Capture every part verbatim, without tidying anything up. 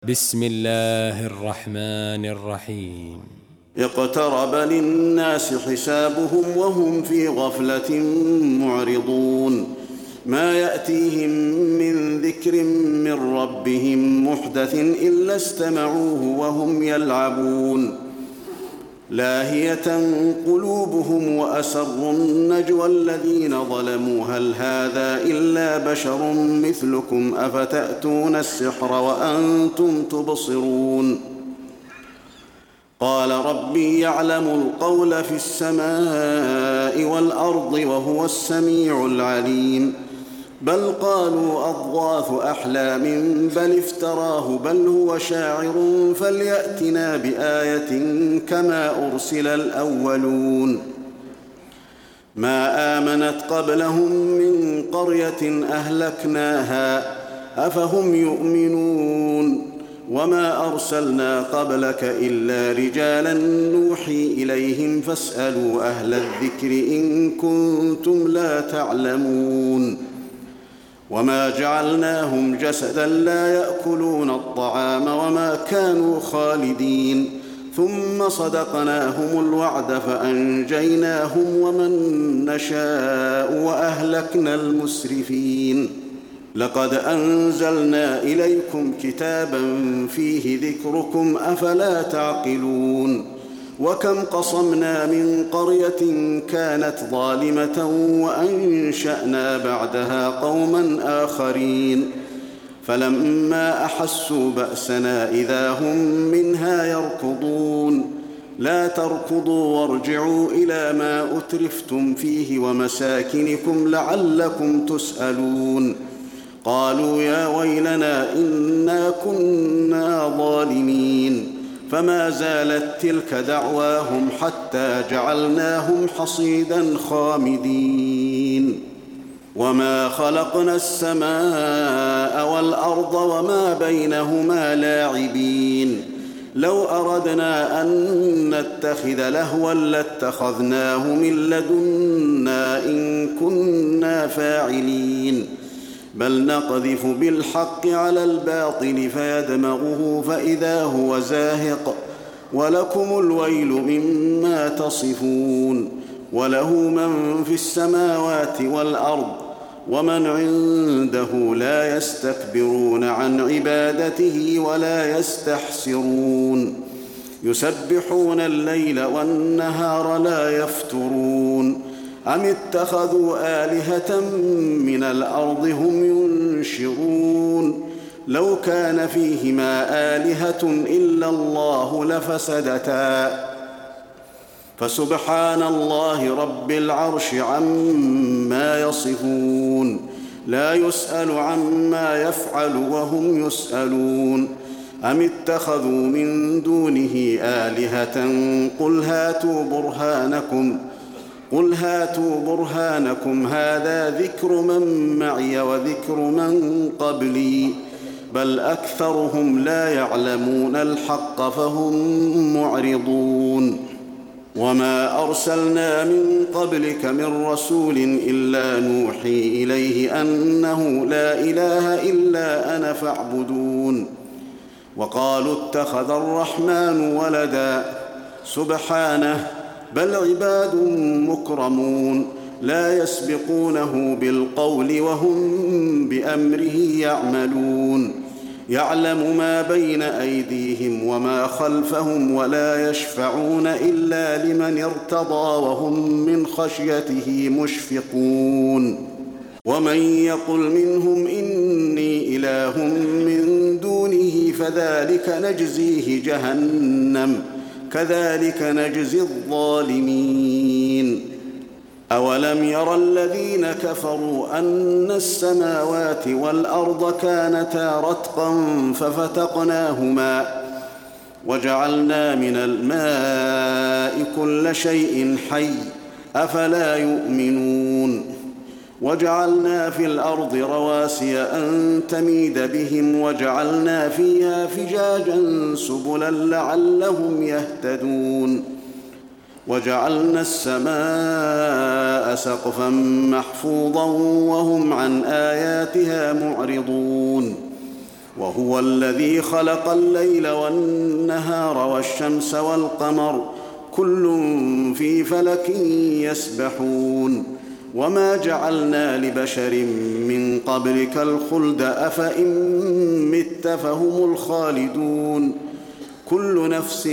بسم الله الرحمن الرحيم. اقترب للناس حسابهم وهم في غفلة معرضون. ما يأتيهم من ذكر من ربهم محدث إلا استمعوه وهم يلعبون. لاهية قلوبهم وأسروا النجوى الذين ظلموا هل هذا إلا بشر مثلكم أفتأتون السحر وأنتم تبصرون. قال ربي يعلم القول في السماء والأرض وهو السميع العليم. بل قالوا أضغاث أحلام بل افتراه بل هو شاعر فليأتنا بآية كما أرسل الأولون. ما آمنت قبلهم من قرية أهلكناها أفهم يؤمنون. وما أرسلنا قبلك إلا رجالا نوحي إليهم فاسألوا أهل الذكر إن كنتم لا تعلمون. وما جعلناهم جسدا لا يأكلون الطعام وما كانوا خالدين ثم صدقناهم الوعد فأنجيناهم ومن نشاء وأهلكنا المسرفين. لقد أنزلنا إليكم كتابا فيه ذكركم أفلا تعقلون. وكم قصمنا من قرية كانت ظالمة وأنشأنا بعدها قوما آخرين فلما أحسوا بأسنا إذا هم منها يركضون. لا تركضوا وارجعوا إلى ما أترفتم فيه ومساكنكم لعلكم تسألون. قالوا يا ويلنا إنا كنا ظالمين. فما زالت تلك دعواهم حتى جعلناهم حصيدا خامدين. وما خلقنا السماء والأرض وما بينهما لاعبين. لو أردنا أن نتخذ لهوا لاتخذناه من لدنا إن كنا فاعلين. بل نقذف بالحق على الباطل فيدمغه فإذا هو زاهق ولكم الويل مما تصفون. وله من في السماوات والأرض ومن عنده لا يستكبرون عن عبادته ولا يستحسرون. يسبحون الليل والنهار لا يفترون. أم اتخذوا آلهة من الأرض هم ينشرون. لو كان فيهما آلهة إلا الله لفسدتا فسبحان الله رب العرش عما يصفون. لا يسأل عما يفعل وهم يسألون. أم اتخذوا من دونه آلهة قل هاتوا برهانكم قل هاتوا برهانكم هذا ذكر من معي وذكر من قبلي بل أكثرهم لا يعلمون الحق فهم معرضون. وما أرسلنا من قبلك من رسول إلا نوحي إليه أنه لا إله إلا أنا فاعبدون. وقالوا اتخذ الرحمن ولدا سبحانه بل عباد مكرمون لا يسبقونه بالقول وهم بأمره يعملون. يعلم ما بين أيديهم وما خلفهم ولا يشفعون إلا لمن ارتضى وهم من خشيته مشفقون. ومن يقل منهم إني إله من دونه فذلك نجزيه جهنم كذلك نجزي الظالمين. أولم ير الذين كفروا أن السماوات والأرض كانتا رتقا ففتقناهما وجعلنا من الماء كل شيء حي أفلا يؤمنون. وجعلنا في الأرض رواسي أن تميد بهم وجعلنا فيها فجاجا سبلا لعلهم يهتدون. وجعلنا السماء سقفا محفوظا وهم عن آياتها معرضون. وهو الذي خلق الليل والنهار والشمس والقمر كل في فلك يسبحون وما جعلنا لبشر من قبلك الخلد أفإن مت فهم الخالدون كل نفس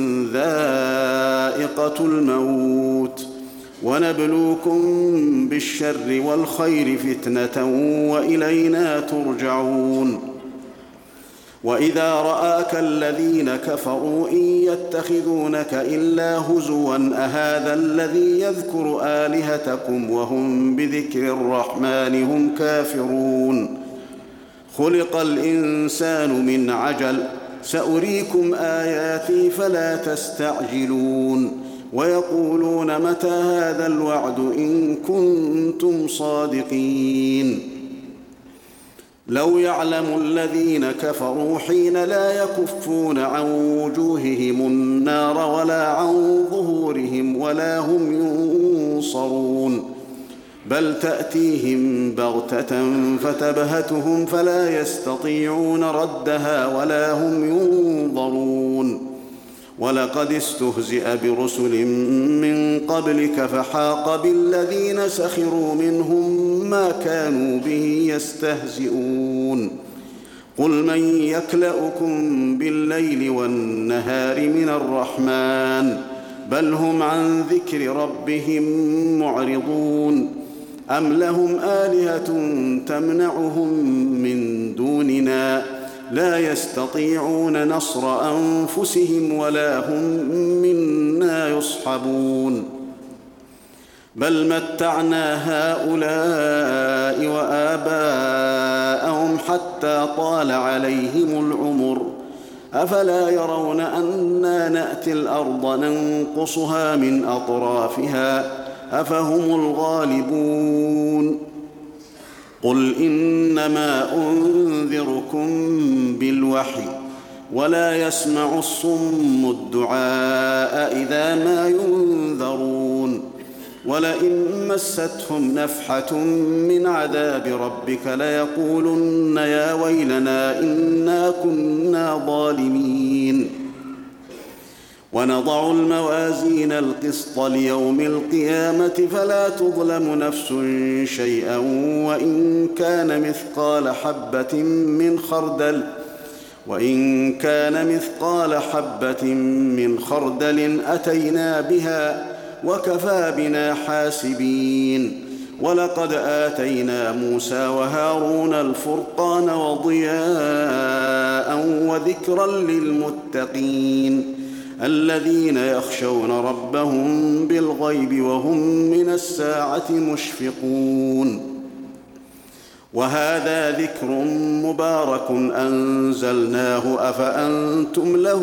ذائقة الموت ونبلوكم بالشر والخير فتنة وإلينا ترجعون وإذا رآك الذين كفروا إن يتخذونك إلا هزوا أهذا الذي يذكر آلهتكم وهم بذكر الرحمن هم كافرون خلق الإنسان من عجل سأريكم آياتي فلا تستعجلون ويقولون متى هذا الوعد إن كنتم صادقين لو يعلم الذين كفروا حين لا يكفون عن وجوههم النار ولا عن ظهورهم ولا هم ينصرون بل تأتيهم بغتة فتبهتهم فلا يستطيعون ردها ولا هم ينظرون ولقد استهزئ برسل من قبلك فحاق بالذين سخروا منهم ما كانوا به يستهزئون قل من يكلؤكم بالليل والنهار من الرحمن بل هم عن ذكر ربهم معرضون أم لهم آلهة تمنعهم من دوننا لا يستطيعون نصر أنفسهم ولا هم منا يصحبون بل متعنا هؤلاء وآباءهم حتى طال عليهم العمر أفلا يرون أنا نأتي الأرض ننقصها من أطرافها أفهم الغالبون قل إنما أنذركم بالوحي ولا يسمع الصم الدعاء إذا ما ينذرون ولئن مستهم نفحة من عذاب ربك ليقولن يا ويلنا إنا كنا ظالمين ونضع الموازين القسط ليوم القيامة فلا تظلم نفس شيئا وإن كان مثقال حبة من خردل وإن كان مثقال حبة من خردل أتينا بها وكفى بنا حاسبين ولقد آتينا موسى وهارون الفرقان وضياء وذكرا للمتقين الذين يخشون ربهم بالغيب وهم من الساعة مشفقون وهذا ذكر مبارك أنزلناه أفأنتم له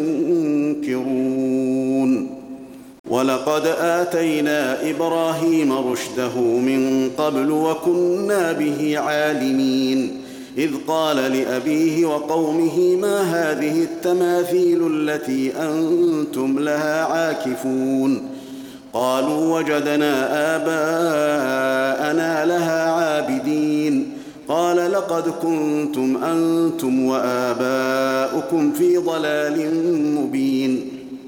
منكرون ولقد آتينا إبراهيم رشده من قبل وكنا به عالمين إذ قال لأبيه وقومه ما هذه التماثيل التي أنتم لها عاكفون قالوا وجدنا آباءنا لها عابدين قال لقد كنتم أنتم وآباؤكم في ضلال مبين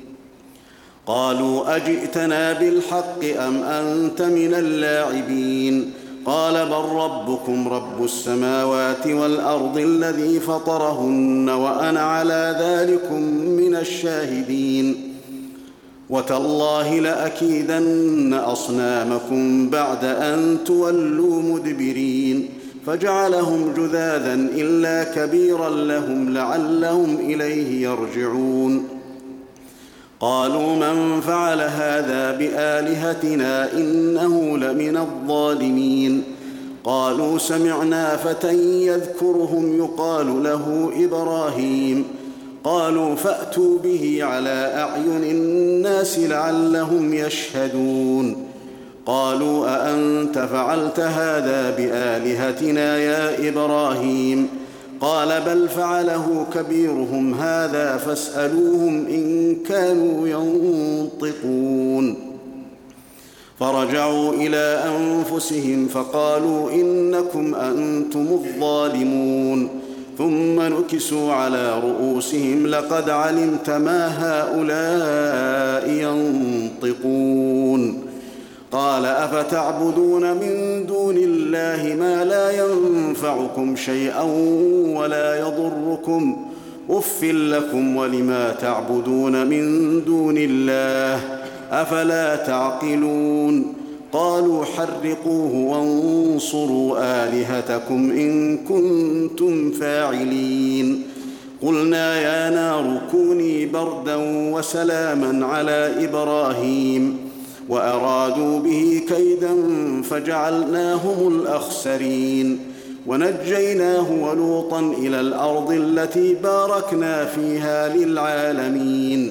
قالوا أجئتنا بالحق أم أنت من اللاعبين قال بل ربكم رب السماوات والأرض الذي فطرهن وأنا على ذلكم من الشاهدين وتالله لأكيدن أصنامكم بعد أن تولوا مدبرين فجعلهم جذاذا إلا كبيرا لهم لعلهم إليه يرجعون قالوا من فعل هذا بآلهتنا إنه لمن الظالمين قالوا سمعنا فتى يذكرهم يقال له إبراهيم قالوا فأتوا به على أعين الناس لعلهم يشهدون قالوا أأنت فعلت هذا بآلهتنا يا إبراهيم قال بل فعله كبيرهم هذا فاسألوهم إن كانوا ينطقون فرجعوا إلى أنفسهم فقالوا إنكم أنتم الظالمون ثم نكسوا على رؤوسهم لقد علمت ما هؤلاء ينطقون قال أفتعبدون من دون الله ما لا ينفعكم شيئا ولا يضركم أف لكم ولما تعبدون من دون الله أفلا تعقلون قالوا حرقوه وانصروا آلهتكم إن كنتم فاعلين قلنا يا نار كوني بردا وسلاما على إبراهيم وأرادوا به كيدا فجعلناهم الأخسرين ونجيناه ولوطا إلى الأرض التي باركنا فيها للعالمين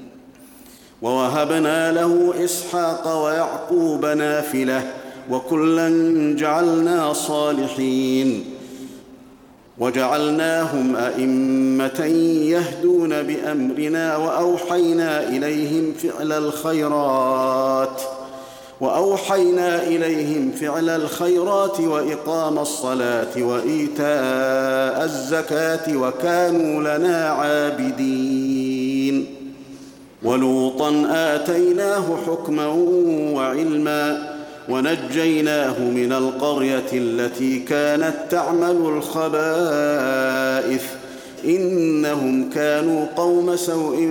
ووهبنا له إسحاق ويعقوب نافلة وكلا جعلنا صالحين وجعلناهم أئمة يهدون بأمرنا وأوحينا إليهم فعل الخيرات وأوحينا إليهم فعل الخيرات وإقام الصلاة وإيتاء الزكاة وكانوا لنا عابدين ولوطا آتيناه حكما وعلما ونجيناه من القرية التي كانت تعمل الخبائث إنهم كانوا قوم سوء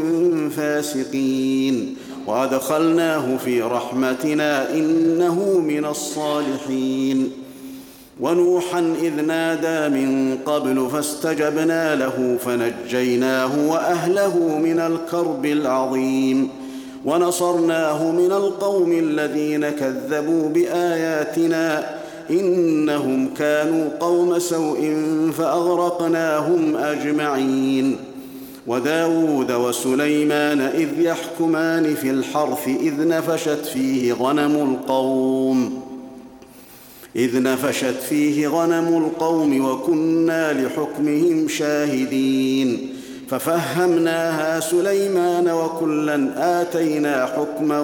فاسقين وأدخلناه في رحمتنا إنه من الصالحين ونوحا إذ نادى من قبل فاستجبنا له فنجيناه وأهله من الكرب العظيم ونصرناه من القوم الذين كذبوا بآياتنا إنهم كانوا قوم سوء فأغرقناهم أجمعين وداود وسليمان إذ يحكمان في الحرث إذ نفشت فيه غنم القوم إذ نفشت فيه غنم القوم وكنا لحكمهم شاهدين ففهمناها سليمان وكلا آتينا حكما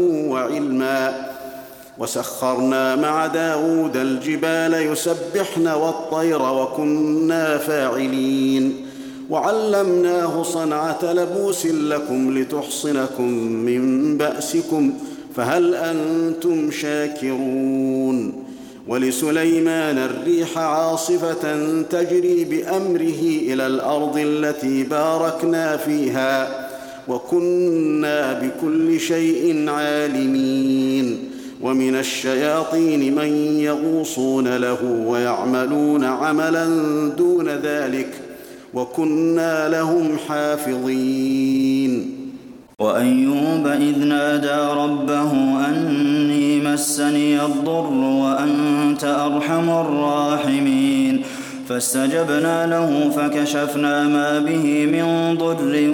وعلما وسخرنا مع داود الجبال يسبحن والطير وكنا فاعلين وعلمناه صنعة لبوس لكم لتحصنكم من بأسكم فهل أنتم شاكرون ولسليمان الريح عاصفة تجري بأمره إلى الأرض التي باركنا فيها وكنا بكل شيء عالمين ومن الشياطين من يغوصون له ويعملون عملا دون ذلك وكنا لهم حافظين وأيوب إذ نادى ربه أني مسني الضر وأنت أرحم الراحمين فاستجبنا له فكشفنا ما به من ضر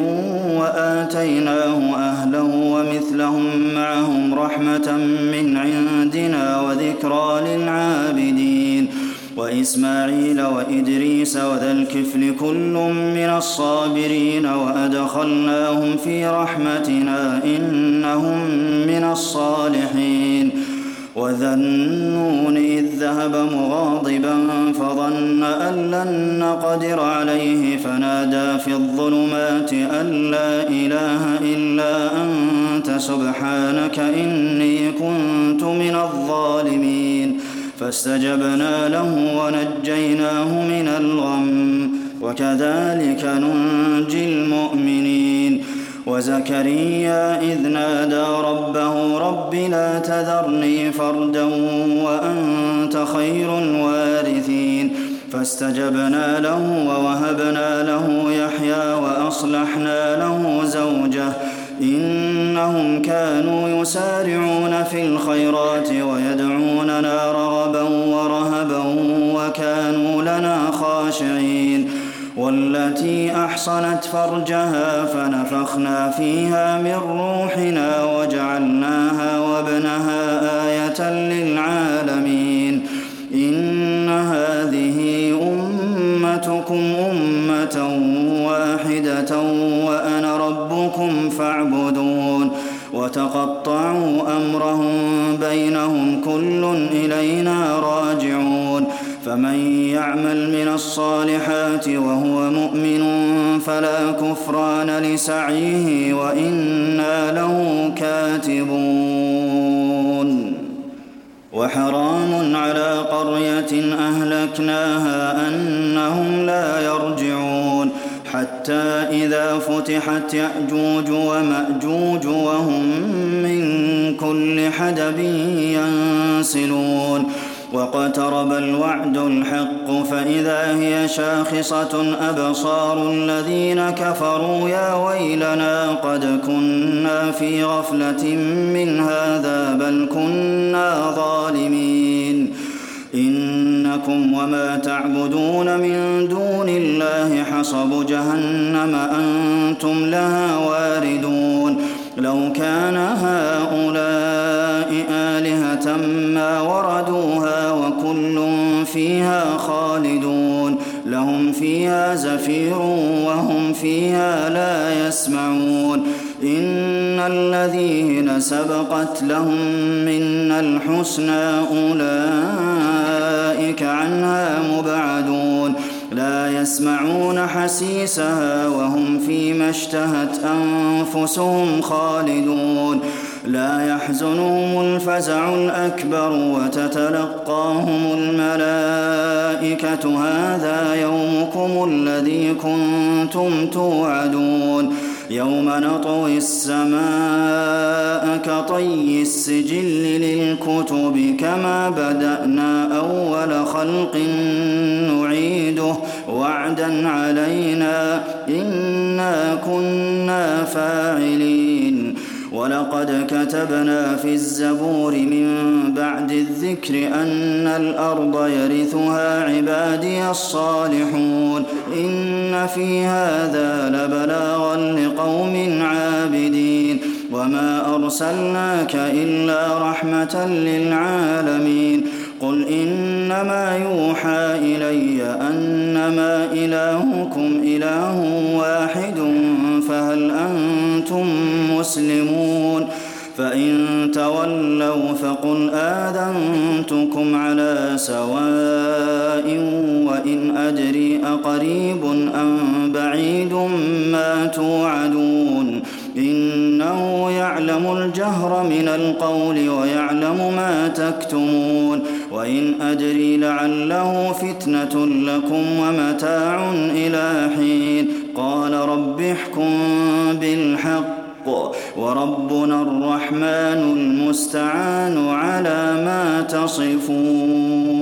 وآتيناه أهله ومثلهم معهم رحمة من عندنا وذكرى للعابدين وإسماعيل وإدريس وذا الكفل كل من الصابرين وأدخلناهم في رحمتنا إنهم من الصالحين وذا النون إذ ذهب مغاضبا فظن أن لن نقدر عليه فنادى في الظلمات أن لا إله إلا أنت سبحانك إني كنت من الظالمين فاستجبنا له ونجيناه من الغم وكذلك ننجي المؤمنين وزكريا إذ نادى ربه رب لا تذرني فردا وأنت خير الوارثين فاستجبنا له ووهبنا له يحيى وأصلحنا له زوجه إنهم كانوا يسارعون في الخيرات ويدعوننا رغبا ورهبا وكانوا لنا خاشعين والتي أحصنت فرجها فنفخنا فيها من روحنا وجعلناها وابنها آية للعالمين إن هذه أمتكم أمة واحدة وأنا ربكم فاعبدون وتقطعوا أمرهم بينهم كل إلينا راجعون فمن يعمل من الصالحات وهو مؤمن فلا كفران لسعيه وإنا له كاتبون وحرام على قرية أهلكناها أنهم لا يرجعون حتى إذا فتحت يأجوج ومأجوج وهم من كل حدب ينسلون واقترب الوعد الحق فإذا هي شاخصة أبصار الذين كفروا يا ويلنا قد كنا في غفلة من هذا بل كنا ظالمين إنكم وما تعبدون من دون الله حصب جهنم أنتم لها واردون لو كان هؤلاء آلهة ما وردوها وكل فيها خالدون لهم فيها زفير وهم فيها لا يسمعون إن الذين سبقت لهم منا الحسنى أولئك عنها مبعدون لا يسمعون حسيسها وهم فيما اشتهت أنفسهم خالدون لا يحزنهم الفزع الأكبر وتتلقاهم الملائكة هذا يومكم الذي كنتم توعدون يوم نطوي السماء كطي السجل للكتب كما بدأنا أول خلق نعيده وعدا علينا إنا كنا فاعلين ولقد كتبنا في الزبور من بعد الذكر أن الأرض يرثها عبادي الصالحون إن في هذا لبلاغا لقوم عابدين وما أرسلناك إلا رحمة للعالمين قل إنما يوحى إلي أنما إلهكم إله واحد فهل أنتم مسلمون فإن تولوا فقل آذنتكم على سواء وإن أدري أقريب أم بعيد ما توعدون إنه يعلم الجهر من القول ويعلم ما تكتمون وإن أدري لعله فتنة لكم ومتاع إلى حين قال رب احكم بالحق وربنا الرحمن المستعان على ما تصفون